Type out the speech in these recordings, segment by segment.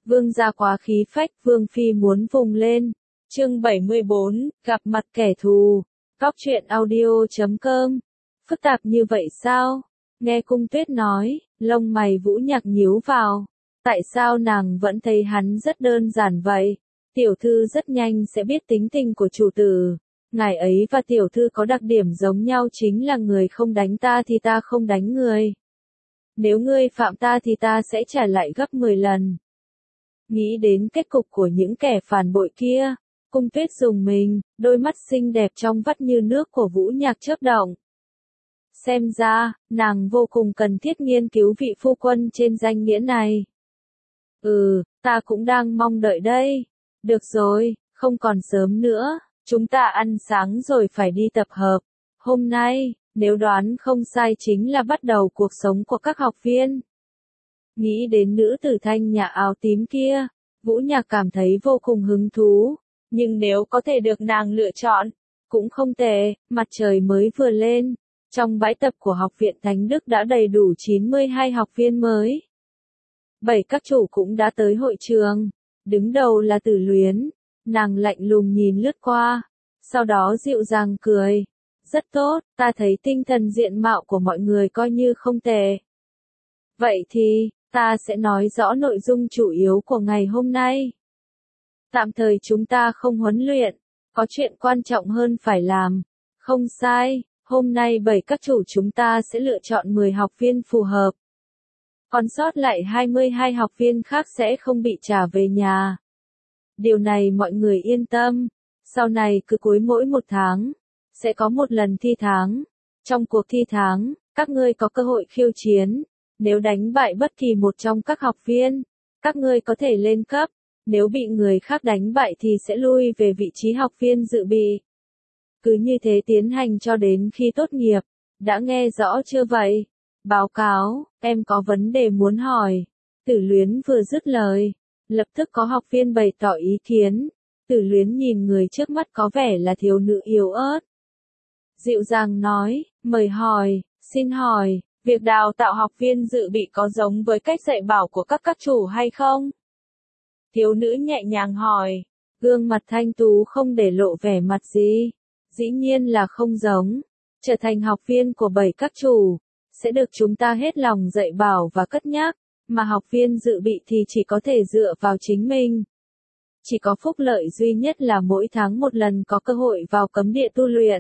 Vương gia quá khí phách, Vương phi muốn vùng lên. Chương 74, gặp mặt kẻ thù. Góc truyện audio.com. Phức tạp như vậy sao? Nghe Cung Tuyết nói, lông mày Vũ Nhạc nhíu vào. Tại sao nàng vẫn thấy hắn rất đơn giản vậy? Tiểu thư rất nhanh sẽ biết tính tình của chủ tử. Ngài ấy và tiểu thư có đặc điểm giống nhau, chính là người không đánh ta thì ta không đánh người. Nếu ngươi phạm ta thì ta sẽ trả lại gấp 10 lần. Nghĩ đến kết cục của những kẻ phản bội kia, Cung Tuyết rùng mình, đôi mắt xinh đẹp trong vắt như nước của Vũ Nhạc chớp động. Xem ra, nàng vô cùng cần thiết nghiên cứu vị phu quân trên danh nghĩa này. Ta cũng đang mong đợi đây. Được rồi, không còn sớm nữa, chúng ta ăn sáng rồi phải đi tập hợp. Hôm nay, nếu đoán không sai chính là bắt đầu cuộc sống của các học viên. Nghĩ đến nữ tử thanh nhã áo tím kia, Vũ Nhạc cảm thấy vô cùng hứng thú. Nhưng nếu có thể được nàng lựa chọn, cũng không tệ. Mặt trời mới vừa lên, trong bãi tập của Học viện Thánh Đức đã đầy đủ 92 học viên mới. 7 các chủ cũng đã tới hội trường. Đứng đầu là Tử Luyến. Nàng lạnh lùng nhìn lướt qua, sau đó dịu dàng cười. Rất tốt, ta thấy tinh thần diện mạo của mọi người coi như không tệ. Vậy thì, ta sẽ nói rõ nội dung chủ yếu của ngày hôm nay. Tạm thời chúng ta không huấn luyện, có chuyện quan trọng hơn phải làm. Không sai, hôm nay 7 các chủ chúng ta sẽ lựa chọn 10 học viên phù hợp. Còn sót lại 22 học viên khác sẽ không bị trả về nhà. Điều này mọi người yên tâm, sau này cứ cuối mỗi một tháng, sẽ có một lần thi tháng. Trong cuộc thi tháng, các ngươi có cơ hội khiêu chiến. Nếu đánh bại bất kỳ một trong các học viên, các ngươi có thể lên cấp. Nếu bị người khác đánh bại thì sẽ lui về vị trí học viên dự bị. Cứ như thế tiến hành cho đến khi tốt nghiệp. Đã nghe rõ chưa vậy? Báo cáo, em có vấn đề muốn hỏi. Tử Luyến vừa dứt lời, lập tức có học viên bày tỏ ý kiến. Tử Luyến nhìn người trước mắt có vẻ là thiếu nữ yếu ớt. Dịu dàng nói, mời hỏi, xin hỏi, việc đào tạo học viên dự bị có giống với cách dạy bảo của các chủ hay không? Thiếu nữ nhẹ nhàng hỏi, gương mặt thanh tú không để lộ vẻ mặt gì. Dĩ nhiên là không giống. Trở thành học viên của 7 các chủ, sẽ được chúng ta hết lòng dạy bảo và cất nhắc, mà học viên dự bị thì chỉ có thể dựa vào chính mình. Chỉ có phúc lợi duy nhất là mỗi tháng một lần có cơ hội vào cấm địa tu luyện.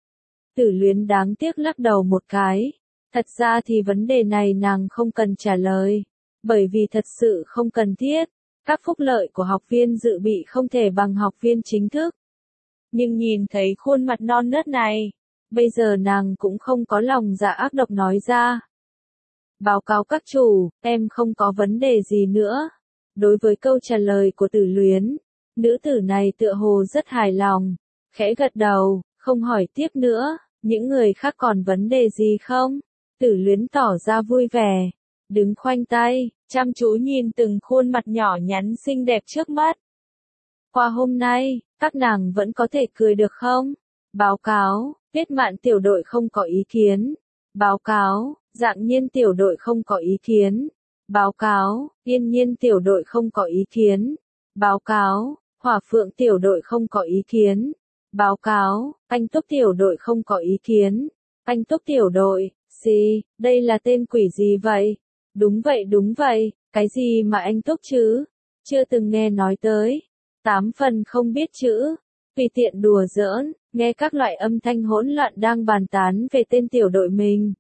Tử Luyến đáng tiếc lắc đầu một cái. Thật ra thì vấn đề này nàng không cần trả lời, bởi vì thật sự không cần thiết. Các phúc lợi của học viên dự bị không thể bằng học viên chính thức. Nhưng nhìn thấy khuôn mặt non nớt này, bây giờ nàng cũng không có lòng dạ ác độc nói ra. Báo cáo các chủ, em không có vấn đề gì nữa. Đối với câu trả lời của Tử Luyến, nữ tử này tựa hồ rất hài lòng, khẽ gật đầu, không hỏi tiếp nữa. Những người khác còn vấn đề gì không? Tử Luyến tỏ ra vui vẻ, đứng khoanh tay, chăm chú nhìn từng khuôn mặt nhỏ nhắn xinh đẹp trước mắt. Qua hôm nay, các nàng vẫn có thể cười được không? Báo cáo, Tuyết Mạn tiểu đội không có ý kiến. Báo cáo, Dạng Nhiên tiểu đội không có ý kiến. Báo cáo, Yên Nhiên tiểu đội không có ý kiến. Báo cáo, Hỏa Phượng tiểu đội không có ý kiến. Báo cáo, Anh Túc tiểu đội không có ý kiến. Anh Túc tiểu đội, đây là tên quỷ gì vậy? Đúng vậy, cái gì mà Anh Túc chứ? Chưa từng nghe nói tới. 8 phần không biết chữ. Tùy tiện đùa giỡn, nghe các loại âm thanh hỗn loạn đang bàn tán về tên tiểu đội mình.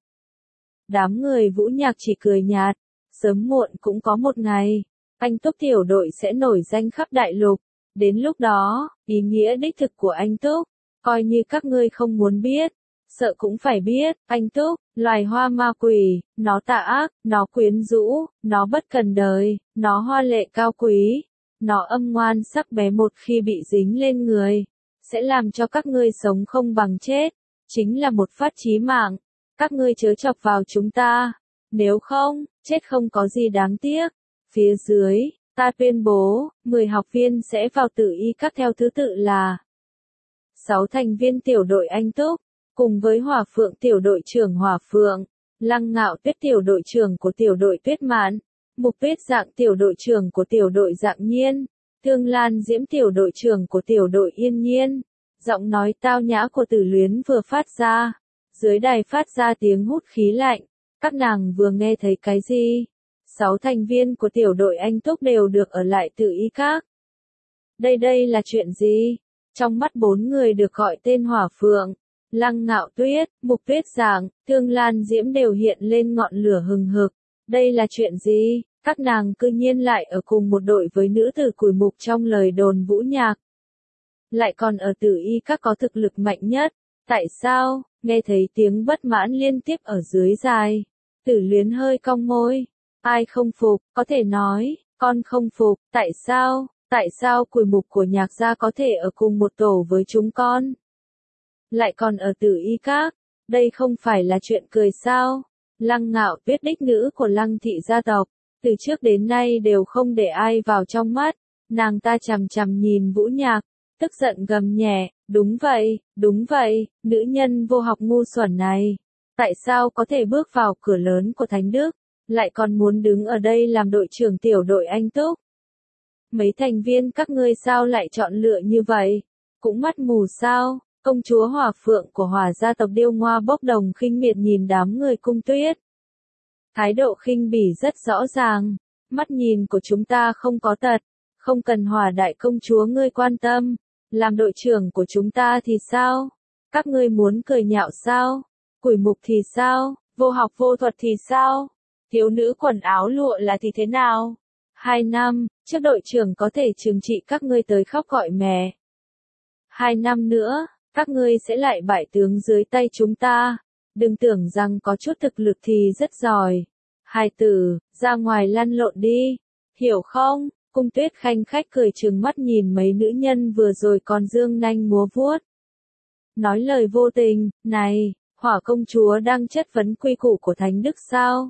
Đám người Vũ Nhạc chỉ cười nhạt, sớm muộn cũng có một ngày, Anh Túc tiểu đội sẽ nổi danh khắp đại lục. Đến lúc đó, ý nghĩa đích thực của Anh Túc, coi như các ngươi không muốn biết, sợ cũng phải biết. Anh Túc, loài hoa ma quỷ, nó tà ác, nó quyến rũ, nó bất cần đời, nó hoa lệ cao quý, nó âm ngoan sắc bé, một khi bị dính lên người, sẽ làm cho các ngươi sống không bằng chết, chính là một phát chí mạng. Các ngươi chớ chọc vào chúng ta, nếu không, chết không có gì đáng tiếc. Phía dưới, ta tuyên bố, 10 học viên sẽ vào Tử Y các theo thứ tự là 6 thành viên tiểu đội Anh Túc, cùng với Hỏa Phượng tiểu đội trưởng Hỏa Phượng, Lăng Ngạo Tuyết tiểu đội trưởng của tiểu đội Tuyết Mạn, Mục Tuyết Dạng tiểu đội trưởng của tiểu đội Dạng Nhiên, Thương Lan Diễm tiểu đội trưởng của tiểu đội Yên Nhiên. Giọng nói tao nhã của Tử Luyến vừa phát ra, dưới đài phát ra tiếng hút khí lạnh. Các nàng vừa nghe thấy cái gì? 6 thành viên của tiểu đội Anh Túc đều được ở lại Tử Y Các. Đây là chuyện gì? Trong mắt 4 người được gọi tên Hỏa Phượng, Lăng Ngạo Tuyết, Mục Tuyết Dạng, Thương Lan Diễm đều hiện lên ngọn lửa hừng hực. Đây là chuyện gì? Các nàng cư nhiên lại ở cùng một đội với nữ tử Cùi Mục trong lời đồn Vũ Nhạc. Lại còn ở Tử Y Các có thực lực mạnh nhất. Tại sao? Nghe thấy tiếng bất mãn liên tiếp ở dưới dài. Tử Luyến hơi cong môi. Ai không phục, có thể nói, con không phục, tại sao? Tại sao Cùi Mục của Nhạc gia có thể ở cùng một tổ với chúng con? Lại còn ở Tử Y Các, đây không phải là chuyện cười sao? Lăng Ngạo Tuyết đích nữ của Lăng thị gia tộc, từ trước đến nay đều không để ai vào trong mắt, nàng ta chằm chằm nhìn Vũ Nhạc, tức giận gầm nhẹ, đúng vậy, nữ nhân vô học ngu xuẩn này, tại sao có thể bước vào cửa lớn của Thánh Đức, lại còn muốn đứng ở đây làm đội trưởng tiểu đội Anh Túc? Mấy thành viên các ngươi sao lại chọn lựa như vậy? Cũng mắt mù sao? Công chúa Hỏa Phượng của Hỏa gia tộc Điêu Ngoa bốc đồng khinh miệt nhìn đám người Cung Tuyết. Thái độ khinh bỉ rất rõ ràng, mắt nhìn của chúng ta không có tật, không cần Hỏa đại công chúa ngươi quan tâm, làm đội trưởng của chúng ta thì sao? Các ngươi muốn cười nhạo sao? Cùi Mục thì sao? Vô học vô thuật thì sao? Thiếu nữ quần áo lụa là thì thế nào? 2 năm, trước đội trưởng có thể trừng trị các ngươi tới khóc gọi mẹ. 2 năm nữa, các ngươi sẽ lại bại tướng dưới tay chúng ta. Đừng tưởng rằng có chút thực lực thì rất giỏi. Hài tử, ra ngoài lăn lộn đi. Hiểu không? Cung Tuyết khanh khách cười trừng mắt nhìn mấy nữ nhân vừa rồi còn dương nanh múa vuốt. Nói lời vô tình, này, Hỏa công chúa đang chất vấn quy củ của Thánh Đức sao?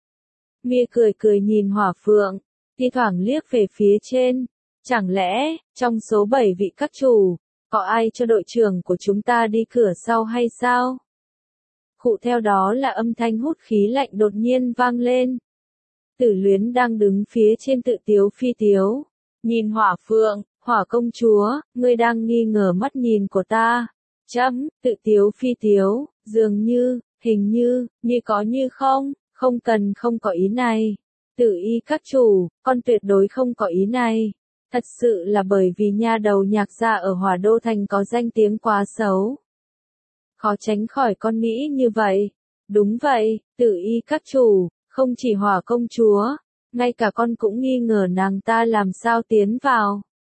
Mia cười nhìn Hỏa Phượng, thi thoảng liếc về phía trên. Chẳng lẽ, trong số 7 vị các chủ, có ai cho đội trưởng của chúng ta đi cửa sau hay sao? Khụ theo đó là âm thanh hút khí lạnh đột nhiên vang lên. Tử Luyến đang đứng phía trên tự tiếu phi tiếu. Nhìn Hỏa Phượng, Hỏa công chúa, ngươi đang nghi ngờ mắt nhìn của ta. Tự tiếu phi tiếu, dường như, hình như có như không, không có ý này. Tử Y các chủ, con tuyệt đối không có ý này. Thật sự là bởi vì nha đầu Nhạc gia ở Hỏa Đô Thành có danh tiếng quá xấu. Khó tránh khỏi con nghĩ như vậy. Đúng vậy, Tử Y các chủ, không chỉ Hỏa công chúa, ngay cả con cũng nghi ngờ nàng ta làm sao tiến vào.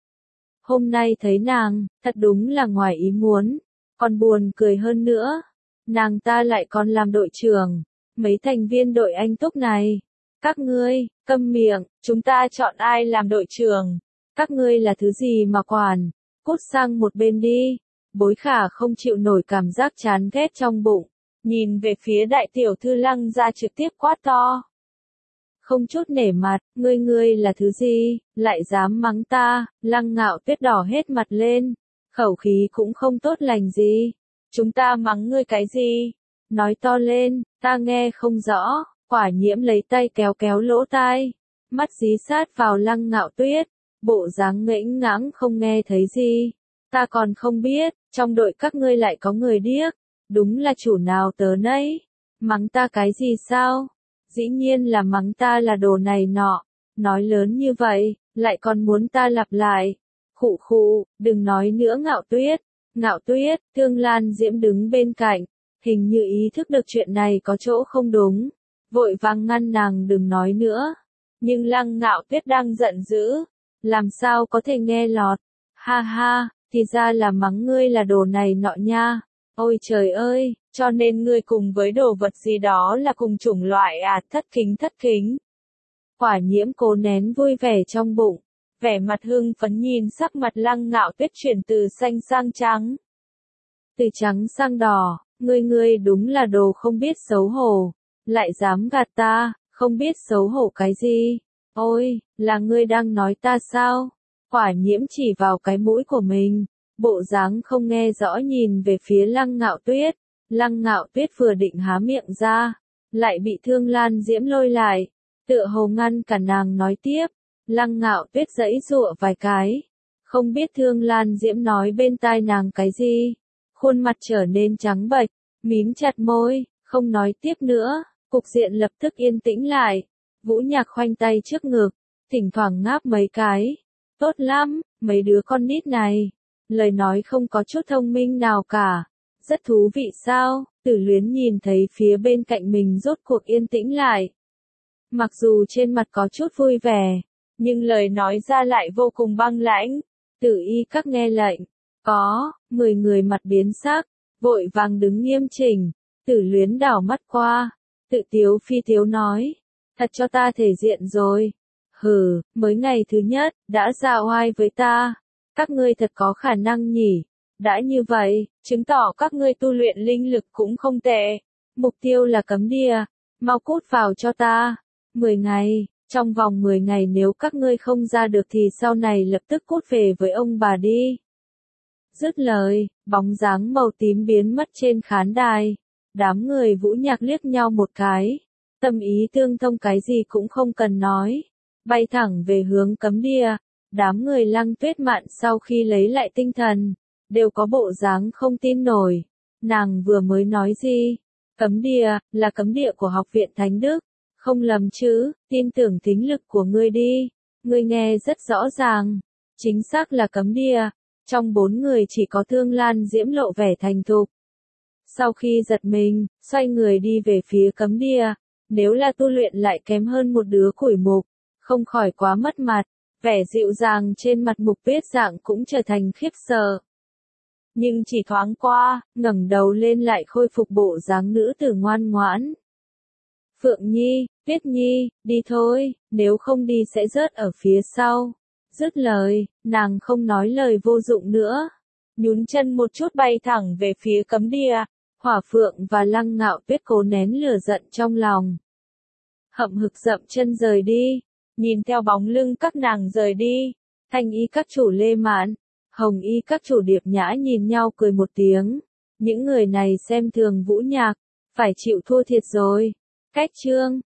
Hôm nay thấy nàng, thật đúng là ngoài ý muốn, còn buồn cười hơn nữa. Nàng ta lại còn làm đội trưởng, mấy thành viên đội Anh Túc này. Các ngươi, câm miệng, chúng ta chọn ai làm đội trưởng? Các ngươi là thứ gì mà quản? Cút sang một bên đi. Bối Khả không chịu nổi cảm giác chán ghét trong bụng, nhìn về phía đại tiểu thư Lăng gia trực tiếp quát to. Không chút nể mặt, ngươi là thứ gì, lại dám mắng ta? Lăng Ngạo Tuyết đỏ hết mặt lên, khẩu khí cũng không tốt lành gì. Chúng ta mắng ngươi cái gì? Nói to lên, ta nghe không rõ. Quả Nhiễm lấy tay kéo lỗ tai, mắt dí sát vào Lăng Ngạo Tuyết, bộ dáng ngễnh ngãng không nghe thấy gì. Ta còn không biết, trong đội các ngươi lại có người điếc, đúng là chủ nào tớ nấy. Mắng ta cái gì sao? Dĩ nhiên là mắng ta là đồ này nọ, nói lớn như vậy, lại còn muốn ta lặp lại. Khụ, đừng nói nữa Ngạo Tuyết, Thương Lan Diễm đứng bên cạnh, hình như ý thức được chuyện này có chỗ không đúng, vội vàng ngăn nàng đừng nói nữa. Nhưng Lăng Ngạo Tuyết đang giận dữ, làm sao có thể nghe lọt. Ha, thì ra là mắng ngươi là đồ này nọ nha. Ôi trời ơi, cho nên ngươi cùng với đồ vật gì đó là cùng chủng loại à? Thất kính. Quả Nhiễm cố nén vui vẻ trong bụng, vẻ mặt hưng phấn nhìn sắc mặt Lăng Ngạo Tuyết chuyển từ xanh sang trắng. Từ trắng sang đỏ, ngươi đúng là đồ không biết xấu hổ, lại dám gạt ta, không biết xấu hổ cái gì? Ôi, là ngươi đang nói ta sao? Quả Nhiễm chỉ vào cái mũi của mình, bộ dáng không nghe rõ nhìn về phía Lăng Ngạo Tuyết. Lăng Ngạo Tuyết vừa định há miệng ra, lại bị Thương Lan Diễm lôi lại. tựa hồ ngăn cả nàng nói tiếp. Lăng Ngạo Tuyết giãy giụa vài cái, không biết Thương Lan Diễm nói bên tai nàng cái gì, khuôn mặt trở nên trắng bệch, mím chặt môi, không nói tiếp nữa, cục diện lập tức yên tĩnh lại. Vũ Nhạc khoanh tay trước ngực, thỉnh thoảng ngáp mấy cái. Tốt lắm, mấy đứa con nít này, lời nói không có chút thông minh nào cả. Rất thú vị sao? Tử Luyến nhìn thấy phía bên cạnh mình rốt cuộc yên tĩnh lại. Mặc dù trên mặt có chút vui vẻ, nhưng lời nói ra lại vô cùng băng lãnh. Tử Y các nghe lệnh. Có, 10 người mặt biến sắc, vội vàng đứng nghiêm chỉnh. Tử Luyến đảo mắt qua, tự tiếu phi tiếu nói. Thật cho ta thể diện rồi. Hừ, mới ngày thứ nhất, đã ra oai với ta. Các ngươi thật có khả năng nhỉ. Đã như vậy, chứng tỏ các ngươi tu luyện linh lực cũng không tệ. Mục tiêu là cấm địa, mau cút vào cho ta. 10 ngày, trong vòng 10 ngày nếu các ngươi không ra được thì sau này lập tức cút về với ông bà đi. Dứt lời, bóng dáng màu tím biến mất trên khán đài. Đám người Vũ Nhạc liếc nhau một cái. Tâm ý tương thông cái gì cũng không cần nói. Bay thẳng về hướng cấm địa. Đám người Lăng Tuyết Mạn sau khi lấy lại tinh thần, đều có bộ dáng không tin nổi. Nàng vừa mới nói gì? Cấm địa, là cấm địa của học viện Thánh Đức. Không lầm chứ, tin tưởng thính lực của ngươi đi. Ngươi nghe rất rõ ràng. Chính xác là cấm địa. Trong 4 người chỉ có Thương Lan Diễm lộ vẻ thành thục. Sau khi giật mình, xoay người đi về phía cấm địa. Nếu là tu luyện lại kém hơn một đứa củi mục, không khỏi quá mất mặt. Vẻ dịu dàng trên mặt Mục Tuyết Dạng cũng trở thành khiếp sợ. Nhưng chỉ thoáng qua, ngẩng đầu lên lại khôi phục bộ dáng nữ tử ngoan ngoãn. Phượng Nhi, Tuyết Nhi, đi thôi, nếu không đi sẽ rớt ở phía sau. Dứt lời, nàng không nói lời vô dụng nữa. Nhún chân một chút bay thẳng về phía cấm địa. Hỏa Phượng và Lăng Ngạo Tuyết cố nén lửa giận trong lòng. Hậm hực dậm chân rời đi. Nhìn theo bóng lưng các nàng rời đi. Thanh Y các chủ Lê Mạn, Hồng Y các chủ Điệp Nhã nhìn nhau cười một tiếng. Những người này xem thường Vũ Nhạc, phải chịu thua thiệt rồi. Cách chương